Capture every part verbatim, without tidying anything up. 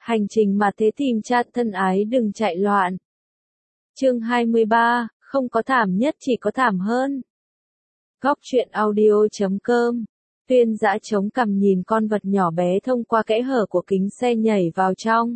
Hành trình mà thế tìm cha thân ái đừng chạy loạn. Chương hai mươi ba, không có thảm nhất chỉ có thảm hơn. Góc truyện audio chấm com. Tuyên Dã chống cằm nhìn con vật nhỏ bé thông qua kẽ hở của kính xe nhảy vào trong.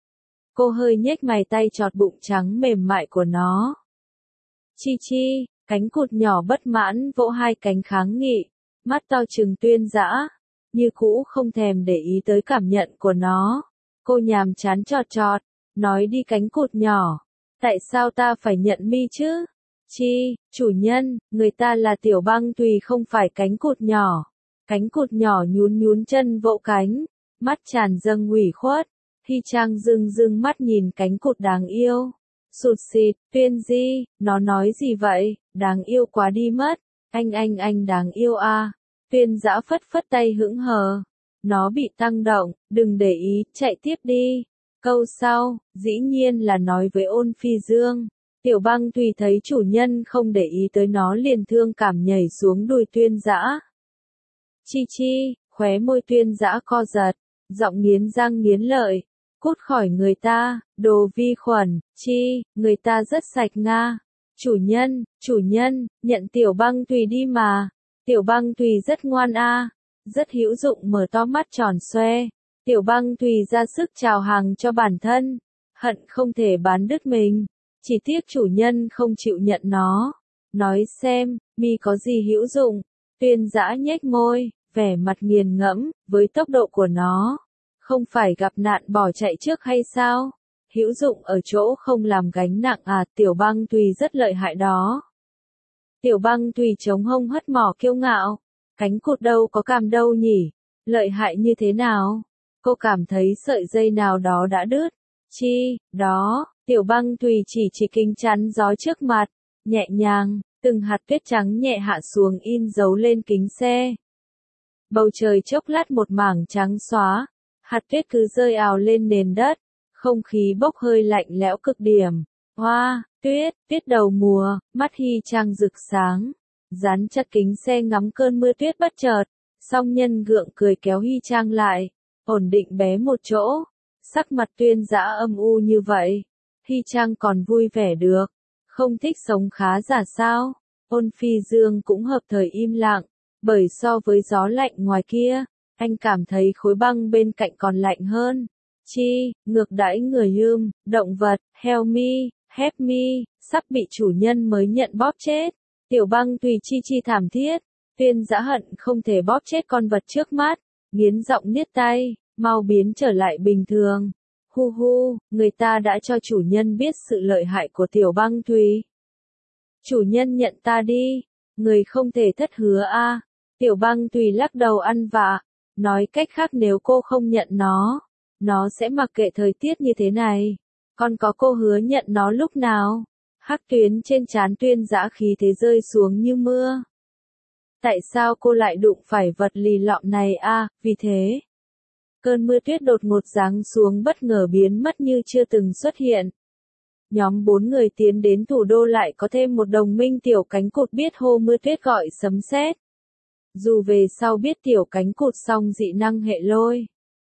Cô hơi nhếch mày tay chọt bụng trắng mềm mại của nó. Chi chi, cánh cụt nhỏ bất mãn vỗ hai cánh kháng nghị, mắt to trừng Tuyên Dã, như cũ không thèm để ý tới cảm nhận của nó. Cô nhàm chán chọt chọt, nói đi cánh cụt nhỏ, tại sao ta phải nhận mi chứ? Chi, chủ nhân, người ta là Tiểu Băng Tùy không phải cánh cụt nhỏ. Cánh cụt nhỏ nhún nhún chân vỗ cánh, mắt tràn dâng ủy khuất. Hy Trang dưng dưng mắt nhìn cánh cụt đáng yêu. Sụt xịt, Tuyên Di, nó nói gì vậy, đáng yêu quá đi mất. Anh anh anh đáng yêu à. Tuyên Dã phất phất tay hững hờ. Nó bị tăng động, đừng để ý, chạy tiếp đi. Câu sau, dĩ nhiên là nói với Ôn Phi Dương. Tiểu Băng Tùy thấy chủ nhân không để ý tới nó liền thương cảm nhảy xuống đùi Tuyên Dã. Chi chi, khóe môi Tuyên Dã co giật, giọng nghiến răng nghiến lợi. Cút khỏi người ta, đồ vi khuẩn, chi, người ta rất sạch nga. Chủ nhân, chủ nhân, nhận Tiểu Băng Tùy đi mà. Tiểu Băng Tùy rất ngoan a, rất hữu dụng mở to mắt tròn xoe. Tiểu Băng Tùy ra sức chào hàng cho bản thân, hận không thể bán đứt mình. Chỉ tiếc chủ nhân không chịu nhận nó. Nói xem, mi có gì hữu dụng? Tuyên Dã nhếch môi, vẻ mặt nghiền ngẫm, với tốc độ của nó. Không phải gặp nạn bỏ chạy trước hay sao? Hữu dụng ở chỗ không làm gánh nặng à, Tiểu Băng Tùy rất lợi hại đó. Tiểu Băng Tùy chống hông hất mỏ kiêu ngạo. Cánh cụt đâu có càm đâu nhỉ? Lợi hại như thế nào? Cô cảm thấy sợi dây nào đó đã đứt. Chi, đó, Tiểu Băng Tùy chỉ chỉ kính chắn gió trước mặt. Nhẹ nhàng, từng hạt tuyết trắng nhẹ hạ xuống in dấu lên kính xe. Bầu trời chốc lát một mảng trắng xóa. Hạt tuyết cứ rơi ào lên nền đất. Không khí bốc hơi lạnh lẽo cực điểm. Hoa, tuyết, tuyết đầu mùa, mắt Hy Trang rực sáng. Dán chặt kính xe ngắm cơn mưa tuyết bất chợt. Song Nhân gượng cười kéo Hy Trang lại. Ổn định bé một chỗ. Sắc mặt Tuyên Dã âm u như vậy. Hy Trang còn vui vẻ được. Không thích sống khá giả sao. Ôn Phi Dương cũng hợp thời im lặng. Bởi so với gió lạnh ngoài kia, anh cảm thấy khối băng bên cạnh còn lạnh hơn. Chi, ngược đãi người ươm, động vật, help me, help me, sắp bị chủ nhân mới nhận bóp chết. Tiểu Băng Tùy chi chi thảm thiết. Tuyên Dã hận không thể bóp chết con vật trước mắt. Nghiến giọng niết tay, mau biến trở lại bình thường. Hu hu, người ta đã cho chủ nhân biết sự lợi hại của Tiểu Băng Tùy. Chủ nhân nhận ta đi. Người không thể thất hứa a. À. Tiểu Băng Tùy lắc đầu ăn vạ. Nói cách khác nếu cô không nhận nó, nó sẽ mặc kệ thời tiết như thế này. Còn có cô hứa nhận nó lúc nào? Hắc tuyến trên trán Tuyên Dã khí thế rơi xuống như mưa. Tại sao cô lại đụng phải vật lì lọm này a? À, vì thế. Cơn mưa tuyết đột ngột giáng xuống bất ngờ biến mất như chưa từng xuất hiện. Nhóm bốn người tiến đến thủ đô lại có thêm một đồng minh Tiểu Cánh Cụt biết hô mưa tuyết gọi sấm sét. Dù về sau biết Tiểu Cánh Cụt song dị năng hệ lôi.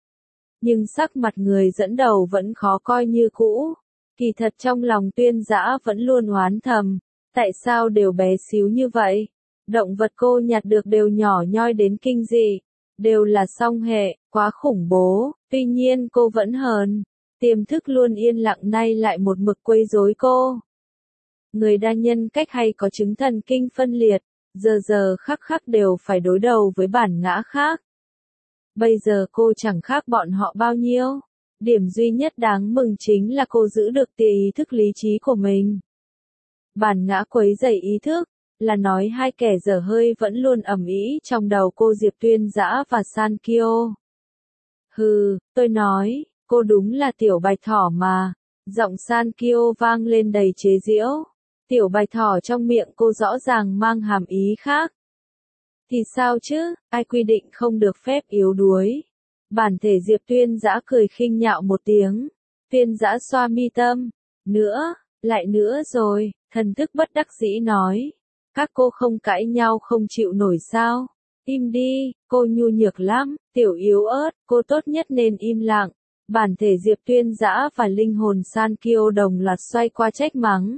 Nhưng sắc mặt người dẫn đầu vẫn khó coi như cũ. Kỳ thật trong lòng Tuyên Dã vẫn luôn oán thầm. Tại sao đều bé xíu như vậy? Động vật cô nhặt được đều nhỏ nhoi đến kinh dị. Đều là song hệ, quá khủng bố. Tuy nhiên cô vẫn hờn. Tiềm thức luôn yên lặng nay lại một mực quấy rối cô. Người đa nhân cách hay có chứng thần kinh phân liệt. Giờ giờ khắc khắc đều phải đối đầu với bản ngã khác. Bây giờ cô chẳng khác bọn họ bao nhiêu. Điểm duy nhất đáng mừng chính là cô giữ được tia ý thức lý trí của mình. Bản ngã quấy rầy ý thức, là nói hai kẻ dở hơi vẫn luôn ầm ĩ trong đầu cô Diệp Tuyên Dã và San Kyo. Hừ, tôi nói, cô đúng là tiểu bạch thỏ mà. Giọng San Kyo vang lên đầy chế giễu. Tiểu bạch thỏ trong miệng cô rõ ràng mang hàm ý khác. Thì sao chứ, ai quy định không được phép yếu đuối. Bản thể Diệp Tuyên Dã cười khinh nhạo một tiếng. Tuyên Dã xoa mi tâm. Nữa, lại nữa rồi, thần thức bất đắc dĩ nói. Các cô không cãi nhau không chịu nổi sao. Im đi, cô nhu nhược lắm, tiểu yếu ớt, cô tốt nhất nên im lặng. Bản thể Diệp Tuyên Dã và linh hồn San Kiêu đồng loạt xoay qua trách mắng.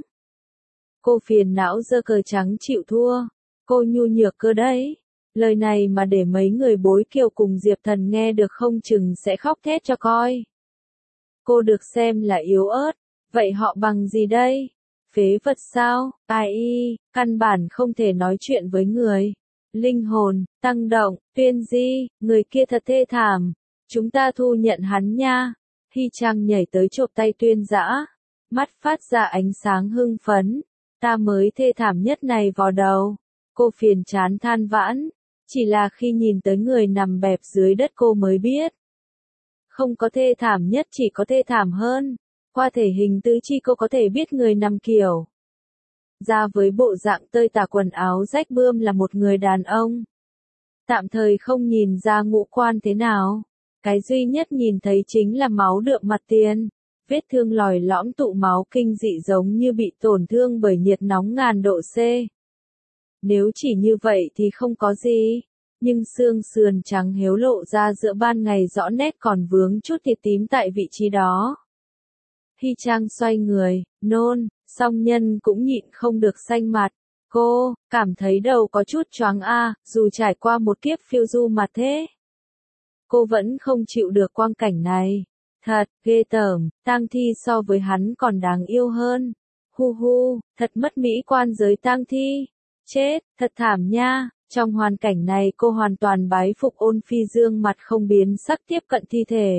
Cô phiền não giơ cờ trắng chịu thua. Cô nhu nhược cơ đấy. Lời này mà để mấy người bối Kiều cùng Diệp Thần nghe được không chừng sẽ khóc thét cho coi. Cô được xem là yếu ớt. Vậy họ bằng gì đây? Phế vật sao? Ai y, căn bản không thể nói chuyện với người. Linh hồn, tăng động, Tuyên Di, người kia thật thê thảm. Chúng ta thu nhận hắn nha. Hy Trang nhảy tới chộp tay Tuyên Dã. Mắt phát ra ánh sáng hưng phấn. Ta mới thê thảm nhất này vào đầu. Cô phiền chán than vãn. Chỉ là khi nhìn tới người nằm bẹp dưới đất cô mới biết. Không có thê thảm nhất, chỉ có thê thảm hơn. Qua thể hình tứ chi cô có thể biết người nằm kiểu. Ra với bộ dạng tơi tả quần áo rách bươm là một người đàn ông. Tạm thời không nhìn ra ngũ quan thế nào. Cái duy nhất nhìn thấy chính là máu đượm mặt tiền. Vết thương lòi lõm tụ máu kinh dị giống như bị tổn thương bởi nhiệt nóng ngàn độ C. Nếu chỉ như vậy thì không có gì. Nhưng xương sườn trắng héo lộ ra giữa ban ngày rõ nét còn vướng chút thịt tím tại vị trí đó. Hy Trang xoay người, nôn, song nhân cũng nhịn không được xanh mặt. Cô, cảm thấy đầu có chút choáng a, dù trải qua một kiếp phiêu du mà thế. Cô vẫn không chịu được quang cảnh này. Thật, ghê tởm, tang thi so với hắn còn đáng yêu hơn. Hu hu, thật mất mỹ quan giới tang thi. Chết, thật thảm nha. Trong hoàn cảnh này cô hoàn toàn bái phục Ôn Phi Dương mặt không biến sắc tiếp cận thi thể.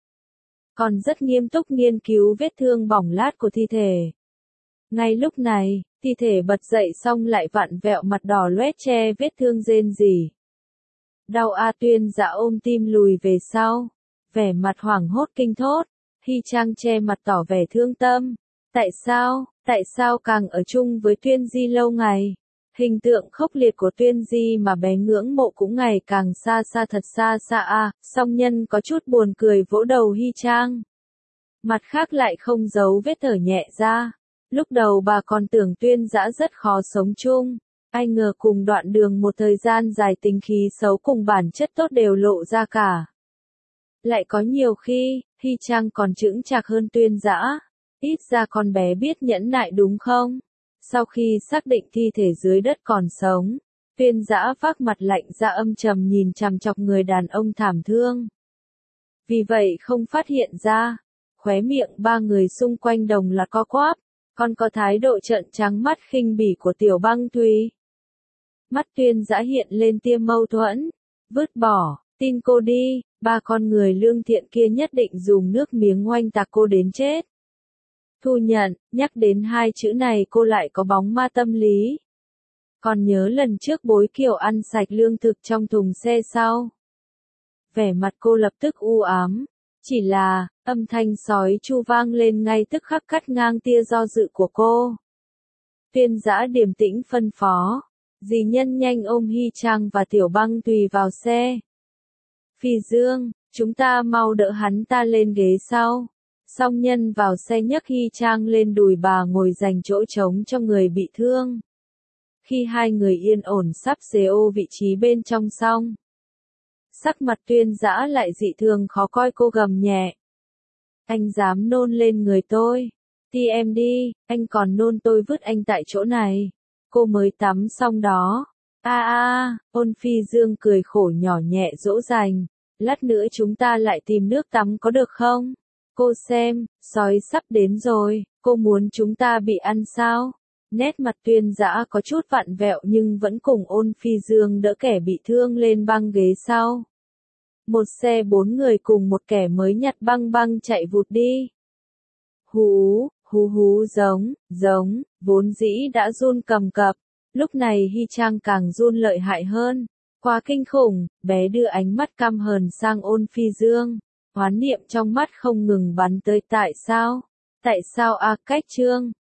Còn rất nghiêm túc nghiên cứu vết thương bỏng lát của thi thể. Ngay lúc này, thi thể bật dậy xong lại vặn vẹo mặt đỏ loét che vết thương rên rỉ. Đau a, Tuyên Dã ôm tim lùi về sau. Vẻ mặt hoảng hốt kinh thốt. Hy Trang che mặt tỏ vẻ thương tâm. Tại sao, tại sao càng ở chung với Tuyên Di lâu ngày? Hình tượng khốc liệt của Tuyên Di mà bé ngưỡng mộ cũng ngày càng xa xa thật xa xa a. Song nhân có chút buồn cười vỗ đầu Hy Trang. Mặt khác lại không giấu vết thở nhẹ ra. Lúc đầu bà còn tưởng Tuyên Dã rất khó sống chung. Ai ngờ cùng đoạn đường một thời gian dài tính khí xấu cùng bản chất tốt đều lộ ra cả. Lại có nhiều khi, Hy Trang còn chững chạc hơn Tuyên Dã. Ít ra con bé biết nhẫn nại đúng không? Sau khi xác định thi thể dưới đất còn sống, Tuyên Dã vác mặt lạnh ra âm trầm nhìn chằm chọc người đàn ông thảm thương. Vì vậy không phát hiện ra, khóe miệng ba người xung quanh đồng loạt co quắp, còn có thái độ trợn trắng mắt khinh bỉ của Tiểu Băng Thùy. Mắt Tuyên Dã hiện lên tia mâu thuẫn, vứt bỏ, tin cô đi, ba con người lương thiện kia nhất định dùng nước miếng oanh tạc cô đến chết. Thu nhận, nhắc đến hai chữ này cô lại có bóng ma tâm lý. Còn nhớ lần trước bối Kiều ăn sạch lương thực trong thùng xe sau. Vẻ mặt cô lập tức u ám. Chỉ là, âm thanh sói chu vang lên ngay tức khắc cắt ngang tia do dự của cô. Tuyên Dã điềm tĩnh phân phó. Dì Nhân nhanh ôm Hy Trang và Tiểu Băng Thùy vào xe. Phi Dương, chúng ta mau đỡ hắn ta lên ghế sau. Song nhân vào xe nhấc Hy Trang lên đùi bà ngồi dành chỗ trống cho người bị thương. Khi hai người yên ổn sắp xê ô vị trí bên trong xong. Sắc mặt Tuyên Dã lại dị thường khó coi, cô gầm nhẹ. Anh dám nôn lên người tôi. Ti em đi, anh còn nôn tôi vứt anh tại chỗ này. Cô mới tắm xong đó. A a, Ôn Phi Dương cười khổ nhỏ nhẹ dỗ dành. Lát nữa chúng ta lại tìm nước tắm có được không? Cô xem, sói sắp đến rồi, cô muốn chúng ta bị ăn sao? Nét mặt Tuyên Dã có chút vặn vẹo nhưng vẫn cùng Ôn Phi Dương đỡ kẻ bị thương lên băng ghế sau. Một xe bốn người cùng một kẻ mới nhặt băng băng chạy vụt đi. Hú, hú hú giống, giống, vốn dĩ đã run cầm cập. Lúc này Hy Trang càng run lợi hại hơn. Quá kinh khủng, bé đưa ánh mắt căm hờn sang Ôn Phi Dương. Hoán niệm trong mắt không ngừng bắn tới tại sao? Tại sao a cách trương?